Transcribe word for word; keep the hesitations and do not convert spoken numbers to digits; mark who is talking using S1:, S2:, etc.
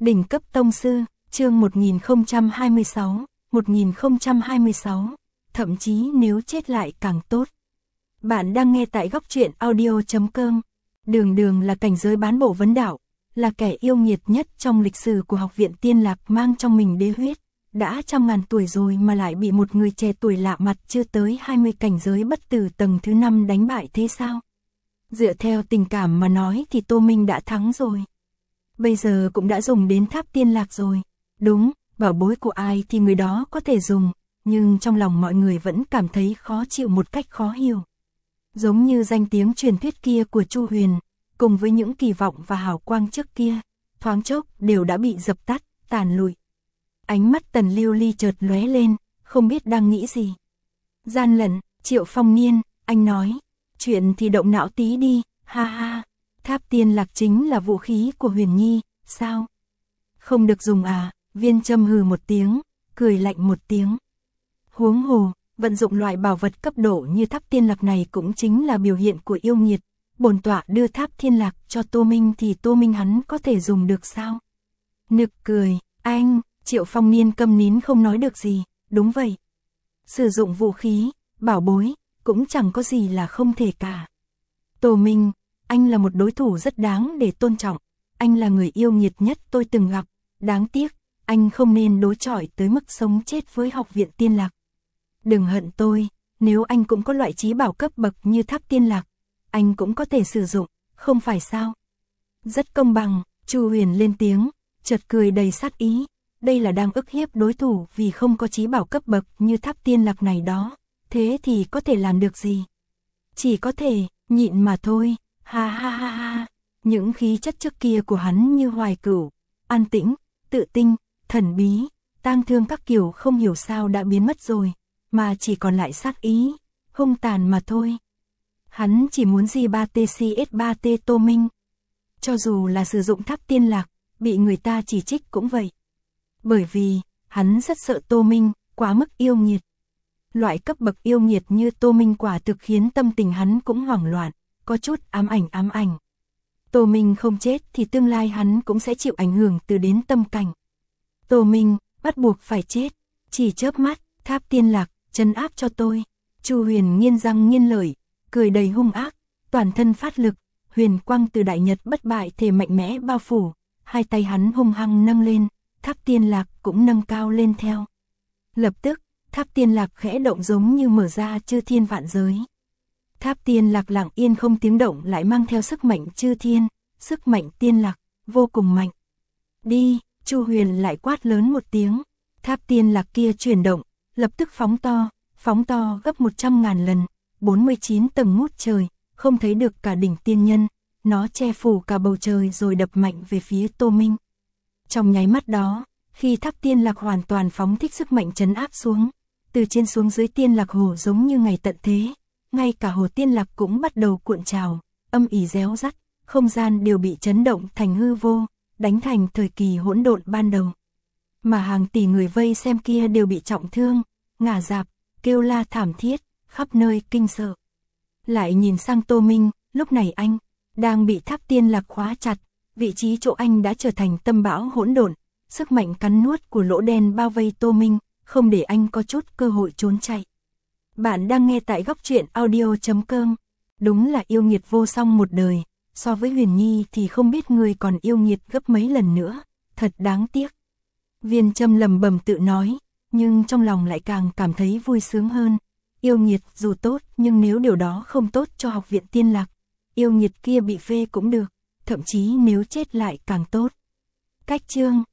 S1: Đỉnh cấp tông sư, chương một nghìn không trăm hai mươi sáu, một nghìn không trăm hai mươi sáu, thậm chí nếu chết lại càng tốt. Bạn đang nghe tại góc truyện audio chấm com. Đường Đường là cảnh giới bán bộ vấn đạo, là kẻ yêu nghiệt nhất trong lịch sử của học viện Tiên Lạc, mang trong mình đế huyết. Đã trăm ngàn tuổi rồi mà lại bị một người trẻ tuổi lạ mặt chưa tới hai mươi cảnh giới bất tử tầng thứ năm đánh bại thế sao? Dựa theo tình cảm mà nói thì Tô Minh đã thắng rồi. Bây giờ cũng đã dùng đến tháp Tiên Lạc rồi. Đúng, bảo bối của ai thì người đó có thể dùng, nhưng trong lòng mọi người vẫn cảm thấy khó chịu một cách khó hiểu. Giống như danh tiếng truyền thuyết kia của Chu Huyền, cùng với những kỳ vọng và hào quang trước kia, thoáng chốc đều đã bị dập tắt, tàn lụi. Ánh mắt Tần Lưu Ly chợt lóe lên, không biết đang nghĩ gì. Gian lận, Triệu Phong Niên, anh nói, chuyện thì động não tí đi, ha ha, tháp Tiên Lạc chính là vũ khí của Huyền Nhi, sao? Không được dùng à? Viên Châm hừ một tiếng, cười lạnh một tiếng. Huống hồ, vận dụng loại bảo vật cấp độ như tháp Tiên Lạc này cũng chính là biểu hiện của yêu nghiệt. Bổn tọa đưa tháp Thiên Lạc cho Tô Minh thì Tô Minh hắn có thể dùng được sao? Nực cười, anh, Triệu Phong Niên câm nín không nói được gì, đúng vậy. Sử dụng vũ khí, bảo bối, cũng chẳng có gì là không thể cả. Tô Minh, anh là một đối thủ rất đáng để tôn trọng, anh là người yêu nghiệt nhất tôi từng gặp, đáng tiếc, anh không nên đối chọi tới mức sống chết với học viện Tiên Lạc. Đừng hận tôi, nếu anh cũng có loại trí bảo cấp bậc như tháp Tiên Lạc, anh cũng có thể sử dụng, không phải sao? Rất công bằng, Chu Huyền lên tiếng, chợt cười đầy sát ý, đây là đang ức hiếp đối thủ vì không có trí bảo cấp bậc như tháp Tiên Lạc này đó, thế thì có thể làm được gì? Chỉ có thể, nhịn mà thôi, ha ha ha ha, những khí chất trước kia của hắn như Hoài Cửu, an tĩnh, tự tinh, thần bí, tang thương các kiểu không hiểu sao đã biến mất rồi, mà chỉ còn lại sát ý, hung tàn mà thôi. Hắn chỉ muốn G ba T C S ba T Tô Minh. Cho dù là sử dụng tháp Tiên Lạc, bị người ta chỉ trích cũng vậy. Bởi vì, hắn rất sợ Tô Minh, quá mức yêu nghiệt. Loại cấp bậc yêu nghiệt như Tô Minh quả thực khiến tâm tình hắn cũng hoảng loạn, có chút ám ảnh ám ảnh. Tô Minh không chết thì tương lai hắn cũng sẽ chịu ảnh hưởng từ đến tâm cảnh. Tô Minh, bắt buộc phải chết, chỉ chớp mắt, tháp Tiên Lạc, trấn áp cho tôi. Chu Huyền nghiến răng nghiến lợi, cười đầy hung ác, toàn thân phát lực, huyền quang từ đại nhật bất bại thể mạnh mẽ bao phủ, hai tay hắn hung hăng nâng lên, tháp Tiên Lạc cũng nâng cao lên theo. Lập tức, tháp Tiên Lạc khẽ động giống như mở ra chư thiên vạn giới. Tháp Tiên Lạc lặng yên không tiếng động lại mang theo sức mạnh chư thiên, sức mạnh Tiên Lạc, vô cùng mạnh. Đi, Chu Huyền lại quát lớn một tiếng, tháp Tiên Lạc kia chuyển động, lập tức phóng to, phóng to gấp một trăm ngàn lần, bốn mươi chín tầng ngút trời, không thấy được cả đỉnh tiên nhân, nó che phủ cả bầu trời rồi đập mạnh về phía Tô Minh. Trong nháy mắt đó, khi tháp Tiên Lạc hoàn toàn phóng thích sức mạnh trấn áp xuống, từ trên xuống dưới Tiên Lạc hồ giống như ngày tận thế, ngay cả hồ Tiên Lạc cũng bắt đầu cuộn trào, âm ỉ réo rắt, không gian đều bị chấn động thành hư vô, đánh thành thời kỳ hỗn độn ban đầu. Mà hàng tỷ người vây xem kia đều bị trọng thương, ngã rạp, kêu la thảm thiết, khắp nơi kinh sợ. Lại nhìn sang Tô Minh, lúc này anh đang bị tháp Tiên Lạc khóa chặt, vị trí chỗ anh đã trở thành tâm bão hỗn độn, sức mạnh cắn nuốt của lỗ đen bao vây Tô Minh, không để anh có chút cơ hội trốn chạy. Bạn đang nghe tại góc truyện audio chấm com. Đúng là yêu nghiệt vô song một đời, so với Huyền Nhi thì không biết người còn yêu nghiệt gấp mấy lần nữa, thật đáng tiếc. Viên Châm lầm bầm tự nói, nhưng trong lòng lại càng cảm thấy vui sướng hơn. Yêu nghiệt dù tốt nhưng nếu điều đó không tốt cho học viện Tiên Lạc, yêu nghiệt kia bị phê cũng được, thậm chí nếu chết lại càng tốt. Cách chương